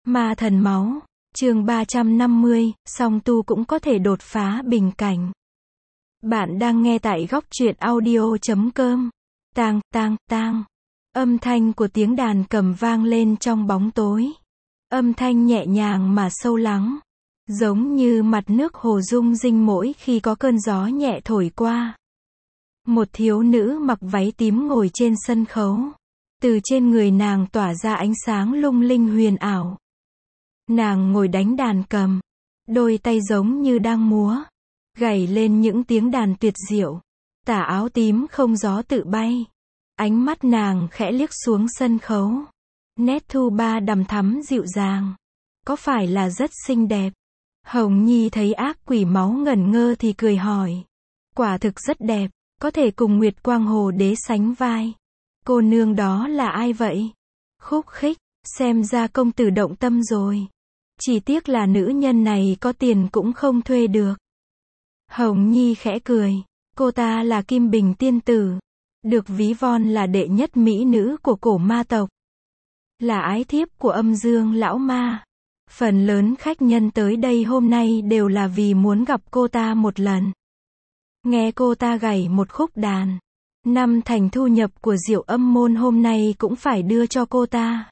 Ma thần máu, chương 350, song tu cũng có thể đột phá bình cảnh. Bạn đang nghe tại góc truyện audio.com. Tang, tang, tang. Âm thanh của tiếng đàn cầm vang lên trong bóng tối. Âm thanh nhẹ nhàng mà sâu lắng, giống như mặt nước hồ rung rinh mỗi khi có cơn gió nhẹ thổi qua. Một thiếu nữ mặc váy tím ngồi trên sân khấu. Từ trên người nàng tỏa ra ánh sáng lung linh huyền ảo. Nàng ngồi đánh đàn cầm, đôi tay giống như đang múa, gảy lên những tiếng đàn tuyệt diệu. Tà áo tím không gió tự bay. Ánh mắt nàng khẽ liếc xuống sân khấu. Nét thu ba đằm thắm dịu dàng. Có phải là rất xinh đẹp? Hồng Nhi thấy ác quỷ máu ngẩn ngơ thì cười hỏi. Quả thực rất đẹp, có thể cùng Nguyệt Quang Hồ Đế sánh vai. Cô nương đó là ai vậy? Khúc khích, xem ra công tử động tâm rồi. Chỉ tiếc là nữ nhân này có tiền cũng không thuê được. Hồng Nhi khẽ cười. Cô ta là Kim Bình tiên tử, được ví von là đệ nhất mỹ nữ của cổ ma tộc. Là ái thiếp của Âm Dương lão ma. Phần lớn khách nhân tới đây hôm nay đều là vì muốn gặp cô ta một lần. Nghe cô ta gảy một khúc đàn. 5 thành thu nhập của Diệu Âm môn hôm nay cũng phải đưa cho cô ta.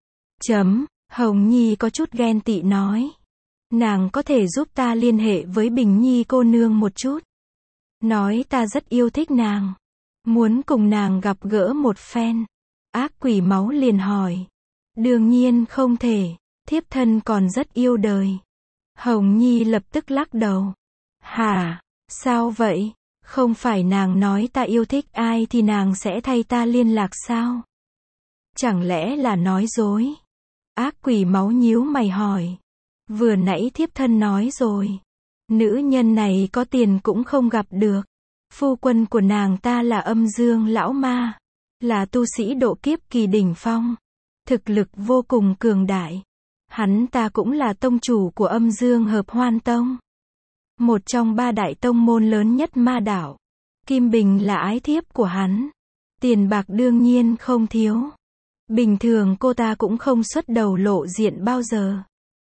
Hồng Nhi có chút ghen tị nói. Nàng có thể giúp ta liên hệ với Bình Nhi cô nương một chút. Nói ta rất yêu thích nàng. Muốn cùng nàng gặp gỡ một phen. Ác quỷ máu liền hỏi. Đương nhiên không thể. Thiếp thân còn rất yêu đời. Hồng Nhi lập tức lắc đầu. Hả? Sao vậy? Không phải nàng nói ta yêu thích ai thì nàng sẽ thay ta liên lạc sao? Chẳng lẽ là nói dối? Ác quỷ máu nhíu mày hỏi. Vừa nãy thiếp thân nói rồi. Nữ nhân này có tiền cũng không gặp được. Phu quân của nàng ta là Âm Dương lão ma. Là tu sĩ độ kiếp kỳ đỉnh phong. Thực lực vô cùng cường đại. Hắn ta cũng là tông chủ của Âm Dương Hợp Hoan Tông. Một trong 3 đại tông môn lớn nhất ma đảo. Kim Bình là ái thiếp của hắn. Tiền bạc đương nhiên không thiếu. Bình thường cô ta cũng không xuất đầu lộ diện bao giờ.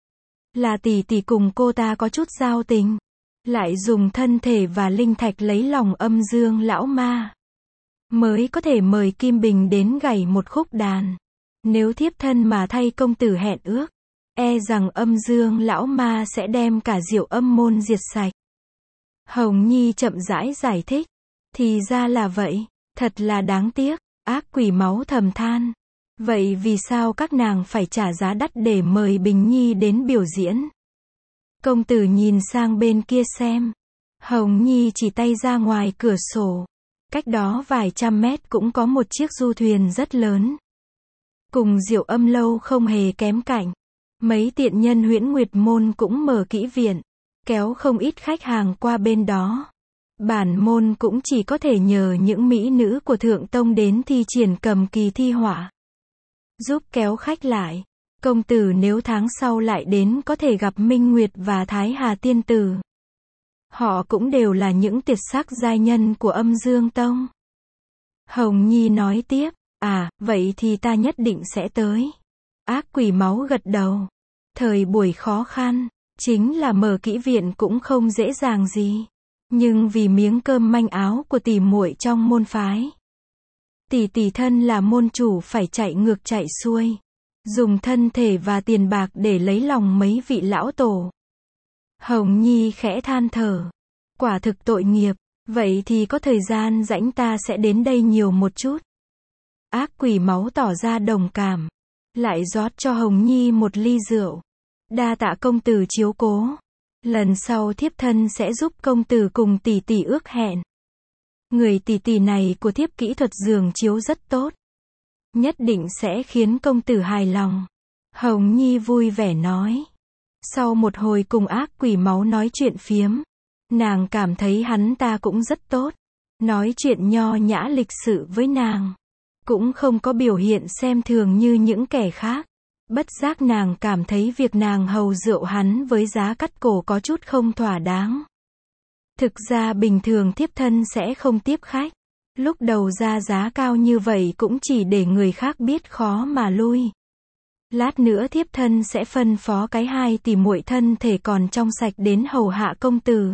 Là tỷ tỷ cùng cô ta có chút giao tình. Lại dùng thân thể và linh thạch lấy lòng Âm Dương lão ma. Mới có thể mời Kim Bình đến gảy một khúc đàn. Nếu thiếp thân mà thay công tử hẹn ước, e rằng Âm Dương lão ma sẽ đem cả Diệu Âm môn diệt sạch. Hồng Nhi chậm rãi giải thích. Thì ra là vậy, thật là đáng tiếc. Ác quỷ máu thầm than. Vậy vì sao các nàng phải trả giá đắt để mời Bình Nhi đến biểu diễn? Công tử nhìn sang bên kia xem. Hồng Nhi chỉ tay ra ngoài cửa sổ. Cách đó vài trăm mét cũng có một chiếc du thuyền rất lớn. Cùng Diệu Âm lâu không hề kém cạnh. Mấy tiện nhân Huyễn Nguyệt môn cũng mở kỹ viện, kéo không ít khách hàng qua bên đó. Bản môn cũng chỉ có thể nhờ những mỹ nữ của Thượng Tông đến thi triển cầm kỳ thi họa, giúp kéo khách lại. Công tử nếu tháng sau lại đến có thể gặp Minh Nguyệt và Thái Hà tiên tử. Họ cũng đều là những tuyệt sắc giai nhân của Âm Dương Tông. Hồng Nhi nói tiếp. À, vậy thì ta nhất định sẽ tới. Ác quỷ máu gật đầu. Thời buổi khó khăn, chính là mở kỹ viện cũng không dễ dàng gì. Nhưng vì miếng cơm manh áo của tỷ muội trong môn phái, tỷ thân là môn chủ phải chạy ngược chạy xuôi, dùng thân thể và tiền bạc để lấy lòng mấy vị lão tổ. Hồng Nhi khẽ than thở. Quả thực tội nghiệp. Vậy thì có thời gian rảnh ta sẽ đến đây nhiều một chút. Ác quỷ máu tỏ ra đồng cảm. Lại rót cho Hồng Nhi một ly rượu. Đa tạ công tử chiếu cố. Lần sau thiếp thân sẽ giúp công tử cùng tỷ tỷ ước hẹn. Người tỷ tỷ này của thiếp kỹ thuật giường chiếu rất tốt. Nhất định sẽ khiến công tử hài lòng. Hồng Nhi vui vẻ nói. Sau một hồi cùng ác quỷ máu nói chuyện phiếm, nàng cảm thấy hắn ta cũng rất tốt. Nói chuyện nho nhã lịch sự với nàng. Cũng không có biểu hiện xem thường như những kẻ khác. Bất giác nàng cảm thấy việc nàng hầu rượu hắn với giá cắt cổ có chút không thỏa đáng. Thực ra bình thường thiếp thân sẽ không tiếp khách. Lúc đầu ra giá cao như vậy cũng chỉ để người khác biết khó mà lui. Lát nữa thiếp thân sẽ phân phó cái hai tỷ muội thân thể còn trong sạch đến hầu hạ công tử.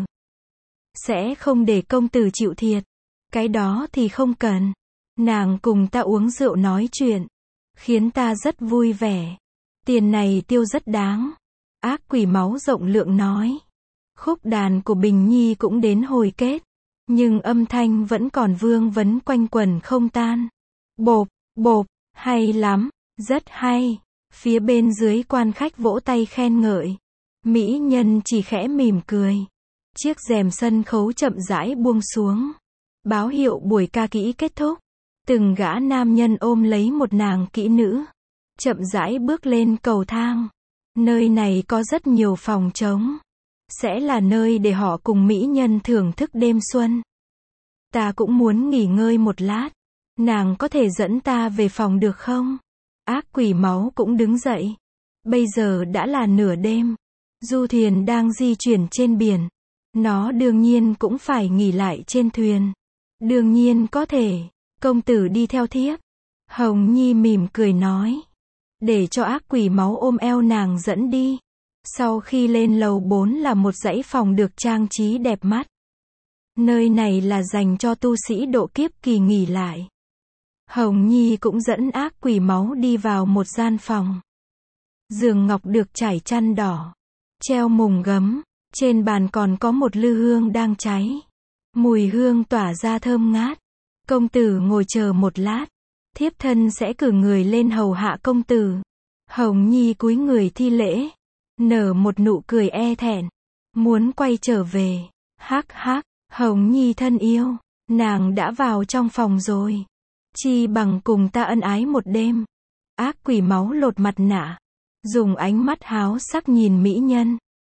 Sẽ không để công tử chịu thiệt. Cái đó thì không cần. Nàng cùng ta uống rượu nói chuyện. Khiến ta rất vui vẻ. Tiền này tiêu rất đáng. Ác quỷ máu rộng lượng nói. Khúc đàn của Bình Nhi cũng đến hồi kết. Nhưng âm thanh vẫn còn vương vấn quanh quẩn không tan. Bộp, bộp, hay lắm, rất hay. Phía bên dưới quan khách vỗ tay khen ngợi. Mỹ nhân chỉ khẽ mỉm cười. Chiếc rèm sân khấu chậm rãi buông xuống. Báo hiệu buổi ca kỹ kết thúc. Từng gã nam nhân ôm lấy một nàng kỹ nữ. Chậm rãi bước lên cầu thang. Nơi này có rất nhiều phòng trống. Sẽ là nơi để họ cùng mỹ nhân thưởng thức đêm xuân. Ta cũng muốn nghỉ ngơi một lát. Nàng có thể dẫn ta về phòng được không? Ác quỷ máu cũng đứng dậy. Bây giờ đã là nửa đêm. Du thuyền đang di chuyển trên biển. Nó đương nhiên cũng phải nghỉ lại trên thuyền. Đương nhiên có thể. Công tử đi theo thiếp. Hồng Nhi mỉm cười nói. Để cho ác quỷ máu ôm eo nàng dẫn đi. Sau khi lên lầu 4 là một dãy phòng được trang trí đẹp mắt. Nơi này là dành cho tu sĩ độ kiếp kỳ nghỉ lại. Hồng Nhi cũng dẫn ác quỷ máu đi vào một gian phòng. Giường ngọc được trải chăn đỏ. Treo mùng gấm. Trên bàn còn có một lư hương đang cháy. Mùi hương tỏa ra thơm ngát. Công tử ngồi chờ một lát. Thiếp thân sẽ cử người lên hầu hạ công tử. Hồng Nhi cúi người thi lễ. Nở một nụ cười e thẹn. Muốn quay trở về. Hắc hắc, Hồng Nhi thân yêu. Nàng đã vào trong phòng rồi. Chi bằng cùng ta ân ái một đêm. Ác quỷ máu lột mặt nạ. Dùng ánh mắt háo sắc nhìn mỹ nhân.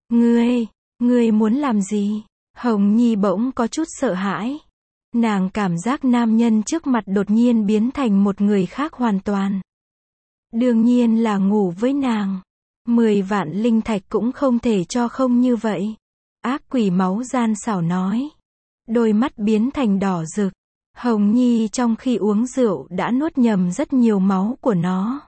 Ngươi muốn làm gì? Hồng Nhi bỗng có chút sợ hãi. Nàng cảm giác nam nhân trước mặt đột nhiên biến thành một người khác hoàn toàn. Đương nhiên là ngủ với nàng. 10 vạn linh thạch cũng không thể cho không như vậy. Ác quỷ máu gian xảo nói. Đôi mắt biến thành đỏ rực. Hồng Nhi trong khi uống rượu đã nuốt nhầm rất nhiều máu của nó.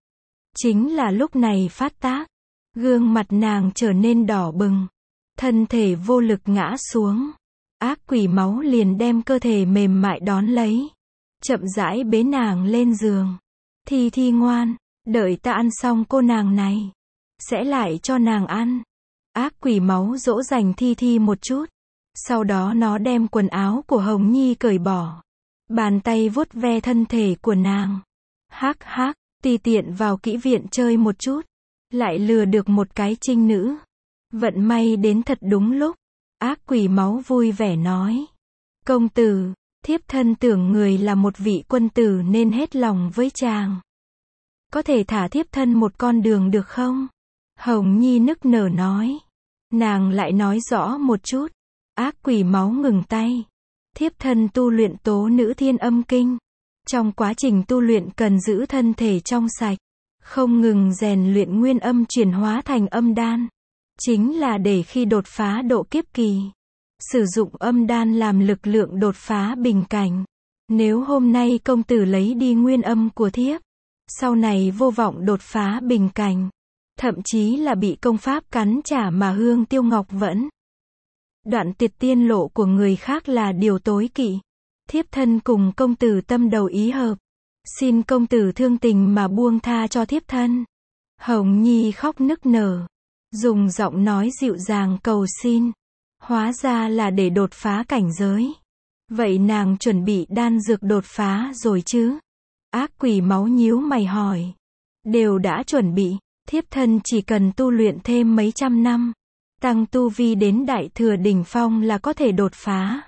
Chính là lúc này phát tác. Gương mặt nàng trở nên đỏ bừng. Thân thể vô lực ngã xuống. Ác quỷ máu liền đem cơ thể mềm mại đón lấy. Chậm rãi bế nàng lên giường. Thi ngoan, đợi ta ăn xong cô nàng này. Sẽ lại cho nàng ăn. Ác quỷ máu dỗ dành Thi một chút. Sau đó nó đem quần áo của Hồng Nhi cởi bỏ. Bàn tay vuốt ve thân thể của nàng. Hắc hắc, tùy tiện vào kỹ viện chơi một chút. Lại lừa được một cái trinh nữ. Vận may đến thật đúng lúc. Ác quỷ máu vui vẻ nói. Công tử, thiếp thân tưởng người là một vị quân tử nên hết lòng với chàng. Có thể thả thiếp thân một con đường được không? Hồng Nhi nức nở nói. Nàng lại nói rõ một chút. Ác quỷ máu ngừng tay. Thiếp thân tu luyện tố nữ thiên âm kinh. Trong quá trình tu luyện cần giữ thân thể trong sạch. Không ngừng rèn luyện nguyên âm chuyển hóa thành âm đan. Chính là để khi đột phá độ kiếp kỳ. Sử dụng âm đan làm lực lượng đột phá bình cảnh. Nếu hôm nay công tử lấy đi nguyên âm của thiếp. Sau này vô vọng đột phá bình cảnh. Thậm chí là bị công pháp cắn trả mà Hương Tiêu Ngọc vẫn. Đoạn tuyệt tiên lộ của người khác là điều tối kỵ. Thiếp thân cùng công tử tâm đầu ý hợp. Xin công tử thương tình mà buông tha cho thiếp thân. Hồng Nhi khóc nức nở. Dùng giọng nói dịu dàng cầu xin. Hóa ra là để đột phá cảnh giới. Vậy nàng chuẩn bị đan dược đột phá rồi chứ? Ác quỷ máu nhíu mày hỏi. Đều đã chuẩn bị. Thiếp thân chỉ cần tu luyện thêm mấy trăm năm. Tăng tu vi đến đại thừa đỉnh phong là có thể đột phá.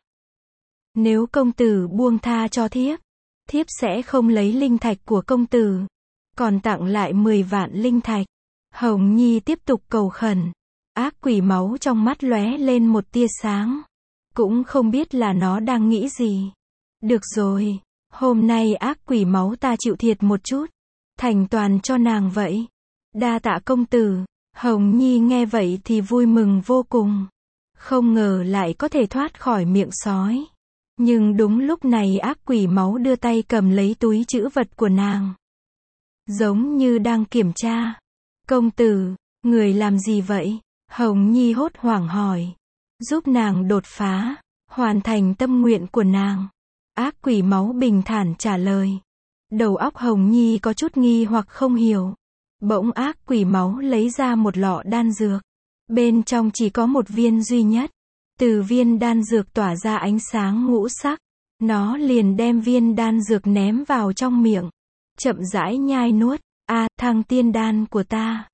Nếu công tử buông tha cho thiếp. Thiếp sẽ không lấy linh thạch của công tử. Còn tặng lại 10 vạn linh thạch. Hồng Nhi tiếp tục cầu khẩn. Ác quỷ máu trong mắt lóe lên một tia sáng. Cũng không biết là nó đang nghĩ gì. Được rồi. Hôm nay ác quỷ máu ta chịu thiệt một chút. Thành toàn cho nàng vậy. Đa tạ công tử. Hồng Nhi nghe vậy thì vui mừng vô cùng. Không ngờ lại có thể thoát khỏi miệng sói. Nhưng đúng lúc này ác quỷ máu đưa tay cầm lấy túi trữ vật của nàng. giống như đang kiểm tra. Công tử, người làm gì vậy? Hồng Nhi hốt hoảng hỏi. Giúp nàng đột phá, hoàn thành tâm nguyện của nàng. Ác quỷ máu bình thản trả lời. Đầu óc Hồng Nhi có chút nghi hoặc không hiểu. Bỗng ác quỷ máu lấy ra một lọ đan dược. Bên trong chỉ có một viên duy nhất. Từ viên đan dược tỏa ra ánh sáng ngũ sắc. Nó liền đem viên đan dược ném vào trong miệng. Chậm rãi nhai nuốt. Thăng tiên đan của ta.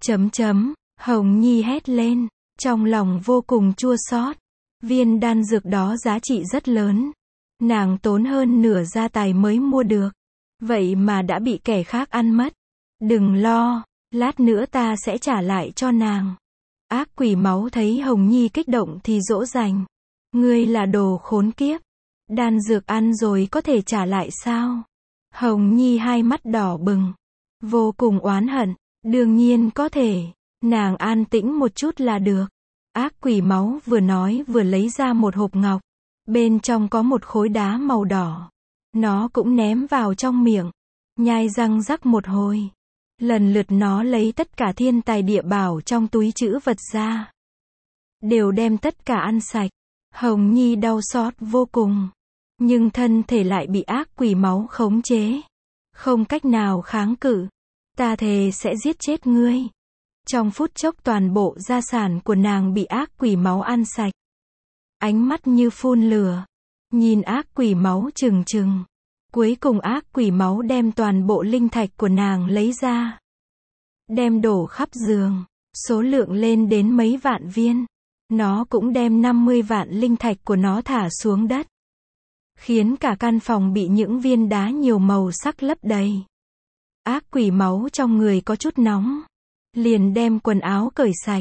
Hồng Nhi hét lên. Trong lòng vô cùng chua xót. Viên đan dược đó giá trị rất lớn. Nàng tốn hơn nửa gia tài mới mua được. Vậy mà đã bị kẻ khác ăn mất. Đừng lo, lát nữa ta sẽ trả lại cho nàng. Ác quỷ máu thấy Hồng Nhi kích động thì dỗ dành. Ngươi là đồ khốn kiếp. Đan dược ăn rồi có thể trả lại sao? Hồng Nhi hai mắt đỏ bừng. Vô cùng oán hận. Đương nhiên có thể. Nàng an tĩnh một chút là được. Ác quỷ máu vừa nói vừa lấy ra một hộp ngọc. Bên trong có một khối đá màu đỏ. Nó cũng ném vào trong miệng. Nhai răng rắc một hồi. Lần lượt nó lấy tất cả thiên tài địa bảo trong túi trữ vật ra. Đều đem tất cả ăn sạch. Hồng Nhi đau xót vô cùng. Nhưng thân thể lại bị ác quỷ máu khống chế. Không cách nào kháng cự. Ta thề sẽ giết chết ngươi. Trong phút chốc toàn bộ gia sản của nàng bị ác quỷ máu ăn sạch. Ánh mắt như phun lửa. Nhìn ác quỷ máu trừng trừng. Cuối cùng ác quỷ máu đem toàn bộ linh thạch của nàng lấy ra. Đem đổ khắp giường. Số lượng lên đến mấy vạn viên. Nó cũng đem 50 vạn linh thạch của nó thả xuống đất. Khiến cả căn phòng bị những viên đá nhiều màu sắc lấp đầy. Ác quỷ máu trong người có chút nóng. Liền đem quần áo cởi sạch.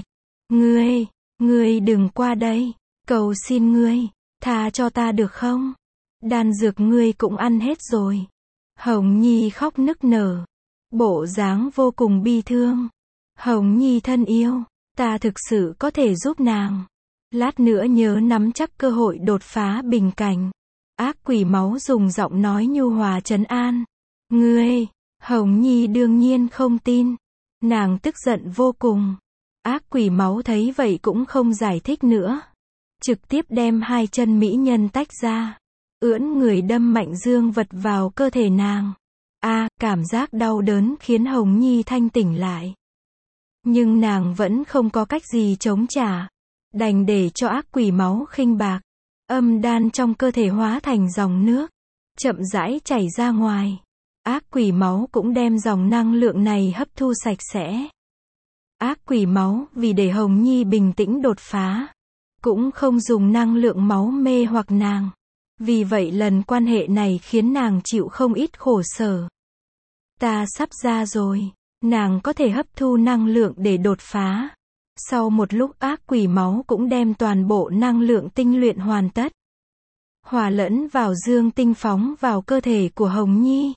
Ngươi đừng qua đây. Cầu xin ngươi, tha cho ta được không? Đan dược ngươi cũng ăn hết rồi. Hồng Nhi khóc nức nở. Bộ dáng vô cùng bi thương. Hồng Nhi thân yêu, ta thực sự có thể giúp nàng. Lát nữa nhớ nắm chắc cơ hội đột phá bình cảnh. Ác quỷ máu dùng giọng nói nhu hòa trấn an. Hồng Nhi đương nhiên không tin. Nàng tức giận vô cùng. Ác quỷ máu thấy vậy cũng không giải thích nữa. Trực tiếp đem hai chân mỹ nhân tách ra. Ưỡn người đâm mạnh dương vật vào cơ thể nàng. Cảm giác đau đớn khiến Hồng Nhi thanh tỉnh lại. Nhưng nàng vẫn không có cách gì chống trả. Đành để cho ác quỷ máu khinh bạc. Âm đan trong cơ thể hóa thành dòng nước. Chậm rãi chảy ra ngoài. Ác quỷ máu cũng đem dòng năng lượng này hấp thu sạch sẽ. Ác quỷ máu vì để Hồng Nhi bình tĩnh đột phá. Cũng không dùng năng lượng máu mê hoặc nàng. Vì vậy lần quan hệ này khiến nàng chịu không ít khổ sở. Ta sắp ra rồi. Nàng có thể hấp thu năng lượng để đột phá. Sau một lúc ác quỷ máu cũng đem toàn bộ năng lượng tinh luyện hoàn tất. Hòa lẫn vào dương tinh phóng vào cơ thể của Hồng Nhi.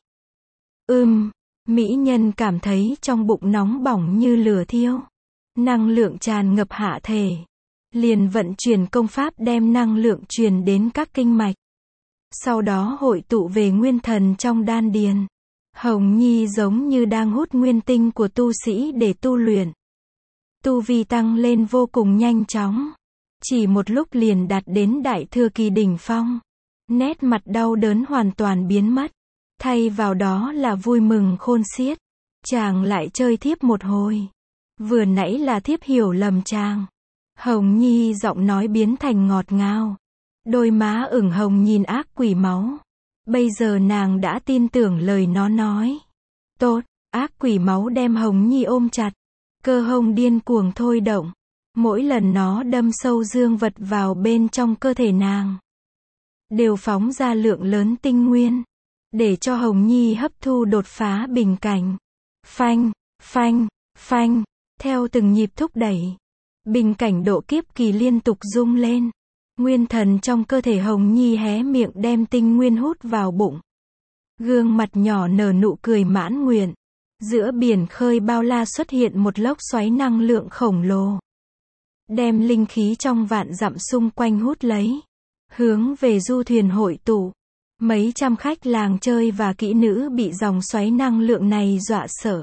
Mỹ nhân cảm thấy trong bụng nóng bỏng như lửa thiêu. Năng lượng tràn ngập hạ thể. Liền vận chuyển công pháp đem năng lượng truyền đến các kinh mạch. Sau đó hội tụ về nguyên thần trong đan điền. Hồng Nhi giống như đang hút nguyên tinh của tu sĩ để tu luyện. Tu vi tăng lên vô cùng nhanh chóng. Chỉ một lúc liền đạt đến đại thừa kỳ đỉnh phong. Nét mặt đau đớn hoàn toàn biến mất. Thay vào đó là vui mừng khôn xiết. Chàng lại chơi thiếp một hồi. Vừa nãy là thiếp hiểu lầm chàng. Hồng Nhi giọng nói biến thành ngọt ngào. Đôi má ửng hồng nhìn ác quỷ máu. Bây giờ nàng đã tin tưởng lời nó nói. Tốt, ác quỷ máu đem Hồng Nhi ôm chặt. Cơ hông điên cuồng thôi động. Mỗi lần nó đâm sâu dương vật vào bên trong cơ thể nàng. Đều phóng ra lượng lớn tinh nguyên. Để cho Hồng Nhi hấp thu đột phá bình cảnh. Phanh, phanh, phanh. Theo từng nhịp thúc đẩy. Bình cảnh độ kiếp kỳ liên tục rung lên. Nguyên thần trong cơ thể Hồng Nhi hé miệng đem tinh nguyên hút vào bụng. Gương mặt nhỏ nở nụ cười mãn nguyện. Giữa biển khơi bao la xuất hiện một lốc xoáy năng lượng khổng lồ. Đem linh khí trong vạn dặm xung quanh hút lấy. Hướng về du thuyền hội tụ. Mấy trăm khách làng chơi và kỹ nữ bị dòng xoáy năng lượng này dọa sợ.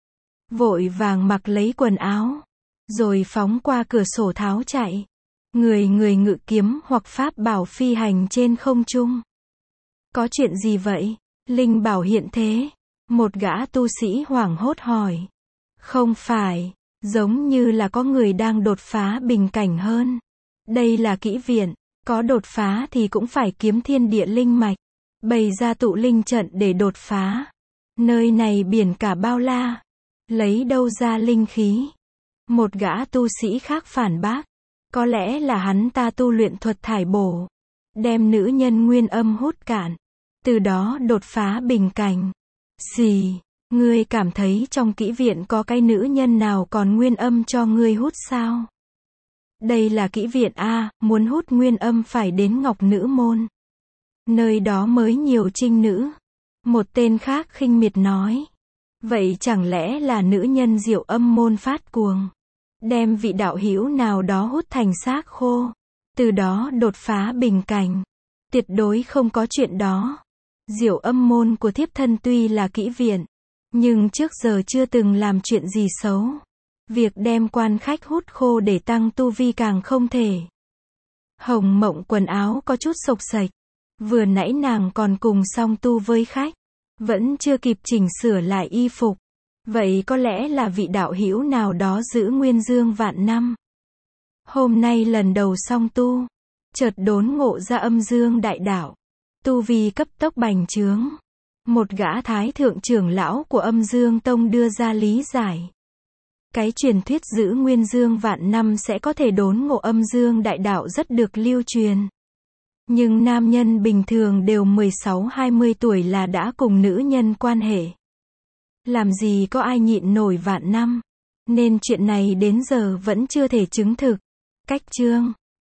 Vội vàng mặc lấy quần áo, rồi phóng qua cửa sổ tháo chạy. Người ngự kiếm hoặc pháp bảo phi hành trên không trung. Có chuyện gì vậy? Linh bảo hiện thế. Một gã tu sĩ hoảng hốt hỏi. Không phải, giống như là có người đang đột phá bình cảnh hơn. Đây là kỹ viện, có đột phá thì cũng phải kiếm thiên địa linh mạch, bày ra tụ linh trận để đột phá. Nơi này biển cả bao la, lấy đâu ra linh khí? Một gã tu sĩ khác phản bác. Có lẽ là hắn ta tu luyện thuật thải bổ, đem nữ nhân nguyên âm hút cạn, từ đó đột phá bình cảnh. Xì, ngươi cảm thấy trong kỹ viện có cái nữ nhân nào còn nguyên âm cho ngươi hút sao? Đây là kỹ viện a, muốn hút nguyên âm phải đến Ngọc Nữ Môn. Nơi đó mới nhiều trinh nữ. Một tên khác khinh miệt nói. Vậy chẳng lẽ là nữ nhân Diệu Âm Môn phát cuồng, đem vị đạo hữu nào đó hút thành xác khô, từ đó đột phá bình cảnh? Tuyệt đối không có chuyện đó. Diệu Âm Môn của thiếp thân tuy là kỹ viện, nhưng trước giờ chưa từng làm chuyện gì xấu. Việc đem quan khách hút khô để tăng tu vi càng không thể. Hồng Mộng quần áo có chút xộc xệch. Vừa nãy nàng còn cùng song tu với khách, vẫn chưa kịp chỉnh sửa lại y phục. Vậy có lẽ là vị đạo hữu nào đó giữ nguyên dương vạn năm. Hôm nay lần đầu song tu, chợt đốn ngộ ra âm dương đại đạo. Tu vi cấp tốc bành trướng. Một gã thái thượng trưởng lão của âm dương tông đưa ra lý giải. Cái truyền thuyết giữ nguyên dương vạn năm sẽ có thể đốn ngộ âm dương đại đạo rất được lưu truyền. Nhưng nam nhân bình thường đều 16-20 tuổi là đã cùng nữ nhân quan hệ. Làm gì có ai nhịn nổi vạn năm. Nên chuyện này đến giờ vẫn chưa thể chứng thực. Cách chương